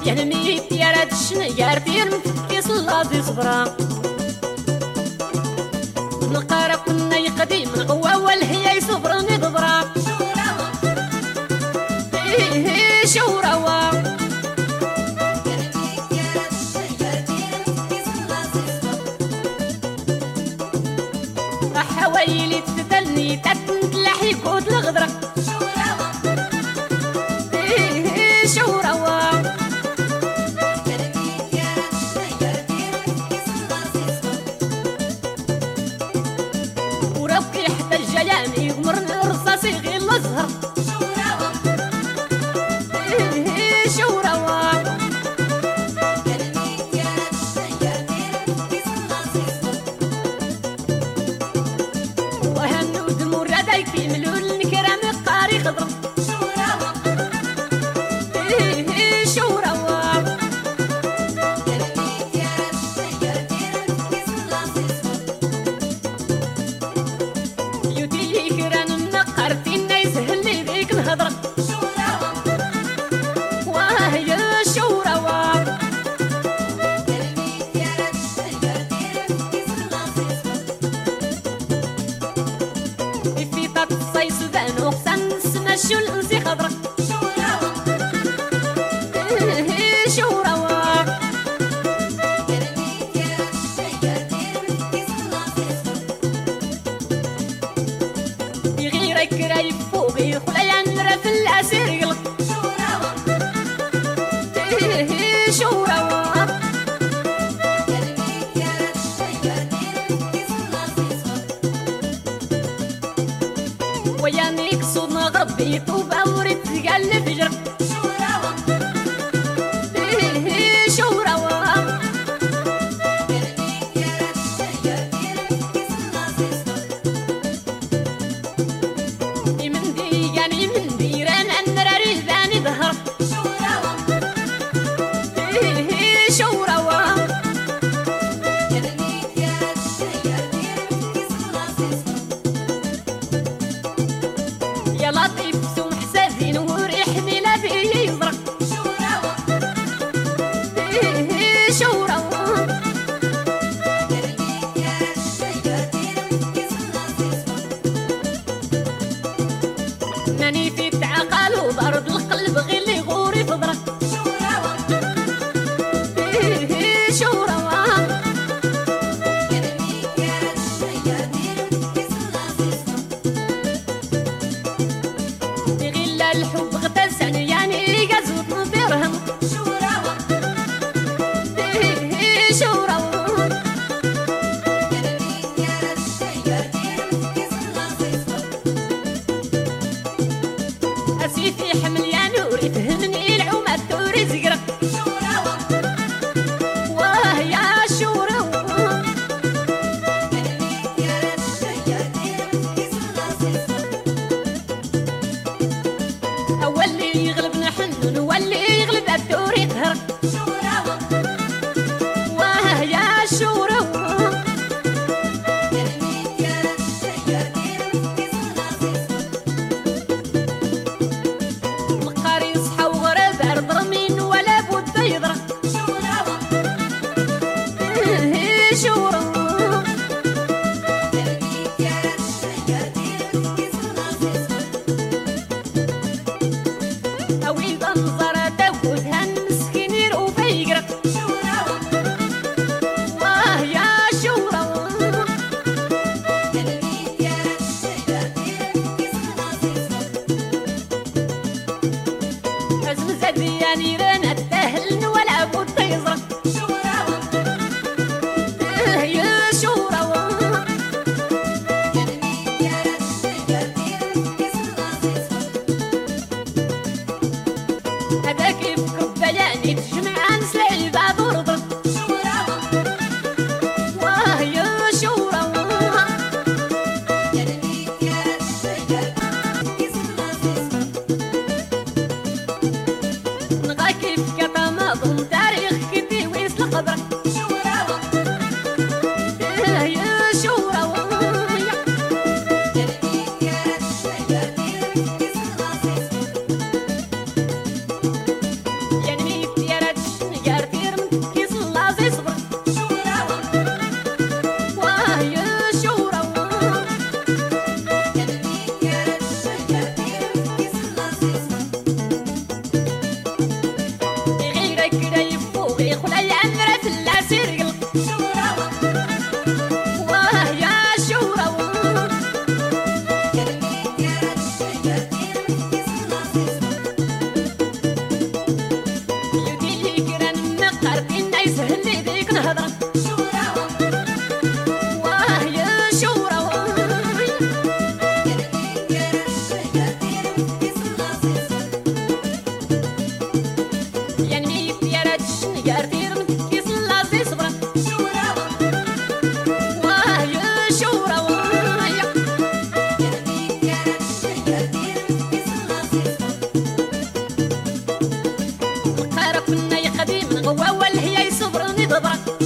ميت يا راد الشنيار في المفكي صلادي صبرا نقارا كنا يقديم القوة والهي يصبرني ضبرا شوروا حوايلي تدلني تتنتلح يكود الغدرة شوروا وربكي حتى الجيان يغمرني الرصاصي غير الازهر شوروا وهنود مرادي في ملول الكرام قاري خضر شو الانسي خضرة شوروا يغيرك رايب فوقي خليا نرى في الاسير يغلق شوروا ويانيك صوتنا غربي يطوب أوري تقلب جرب شوروا من دي يعني من ديران أنرى رجلاني ظهر شوروا يا لطيف سوم حسازين وريحني لا بيه يزرق شوروا ماني في تعقل وضرب القلب غير اللي غوري فضرك شوروا الحب غتسعني يعني قزوت درهم شوروا أسيفي حمل يا نوري فهمني العماد دوري زقرة واه يا شوروا واللي يغلبنا حنون واللي يغلب الدور يقهر واه يا شوروا القاري يصحى وغراب عرض رمين ولا بد يضرب شوروا أويل بنظرة تفوت هالمسكين يرقو فيقرق واه يا شوروا أزم زدياني رانا التهلن ولا بد يزرق يا شوروا هذاك يفكر بلاني تجمع نسلي بعض ورضر واه يا شوروا نغا كيف كتماضم تاريخ كدي ويسل قدرك يا شوروا يعني ميت يا راد هضرة واه يا شورة يعني ميت يا راد الشنقار دير كيس اللازي صبرا واه يا شورة القارب كنا يا قديم غوا والهي صبرني ضبرا